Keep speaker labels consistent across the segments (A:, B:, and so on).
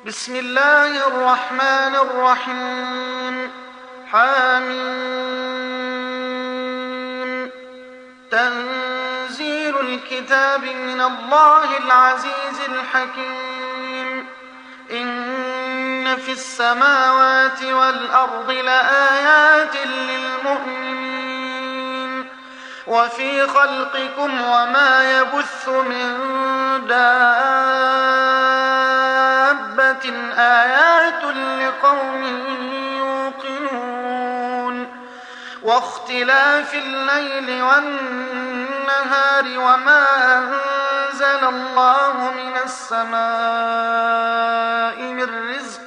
A: بسم الله الرحمن الرحيم. حميم. تنزيل الكتاب من الله العزيز الحكيم. إن في السماوات والأرض لآيات للمؤمنين وفي خلقكم وما يبث من دابة آيات لقوم يوقنون واختلاف الليل والنهار وما أنزل الله من السماء من رزق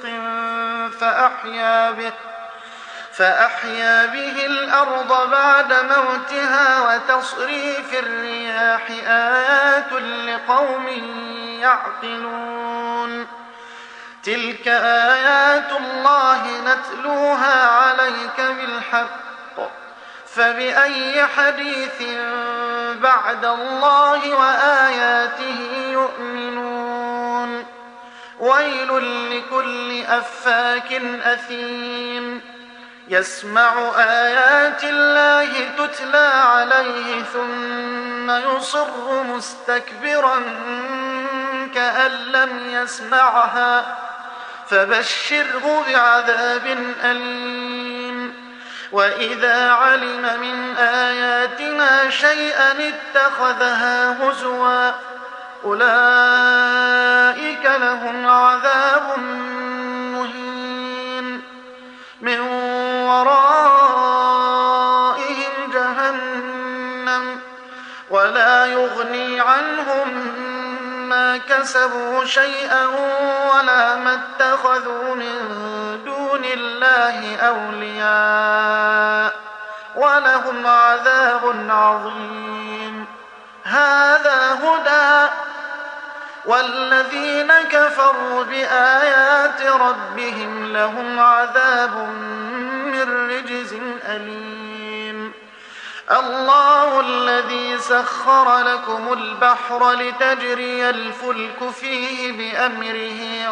A: فأحيا به الأرض بعد موتها وتصريف الرياح آيات لقوم يعقلون. تلك آيات الله نتلوها عليك بالحق فبأي حديث بعد الله وآياته يؤمنون. ويل لكل أفاك أثيم يسمع آيات الله تتلى عليه ثم يصر مستكبرا كأن لم يسمعها فبشره بعذاب أليم. وإذا علم من آياتنا شيئا اتخذها هزوا أولئك لهم عذاب مهين من ورائهم جهنم ولا يغني عنهم ما كسبوا شيئا ولا ما اتخذوا من دون الله أولياء ولهم عذاب عظيم. هذا هدى والذين كفروا بآيات ربهم لهم عذاب من رجز أليم. الله الذي سخر لكم البحر لتجري الفلك فيه بأمره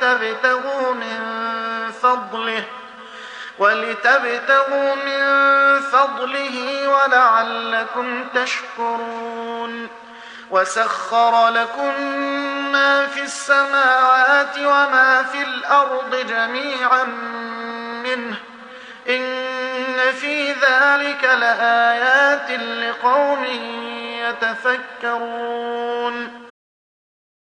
A: ولتبتغوا من فضله ولعلكم تشكرون. وسخر لكم ما في السماوات وما في الأرض جميعا منه إن في ذلك لآيات لقوم يتفكرون.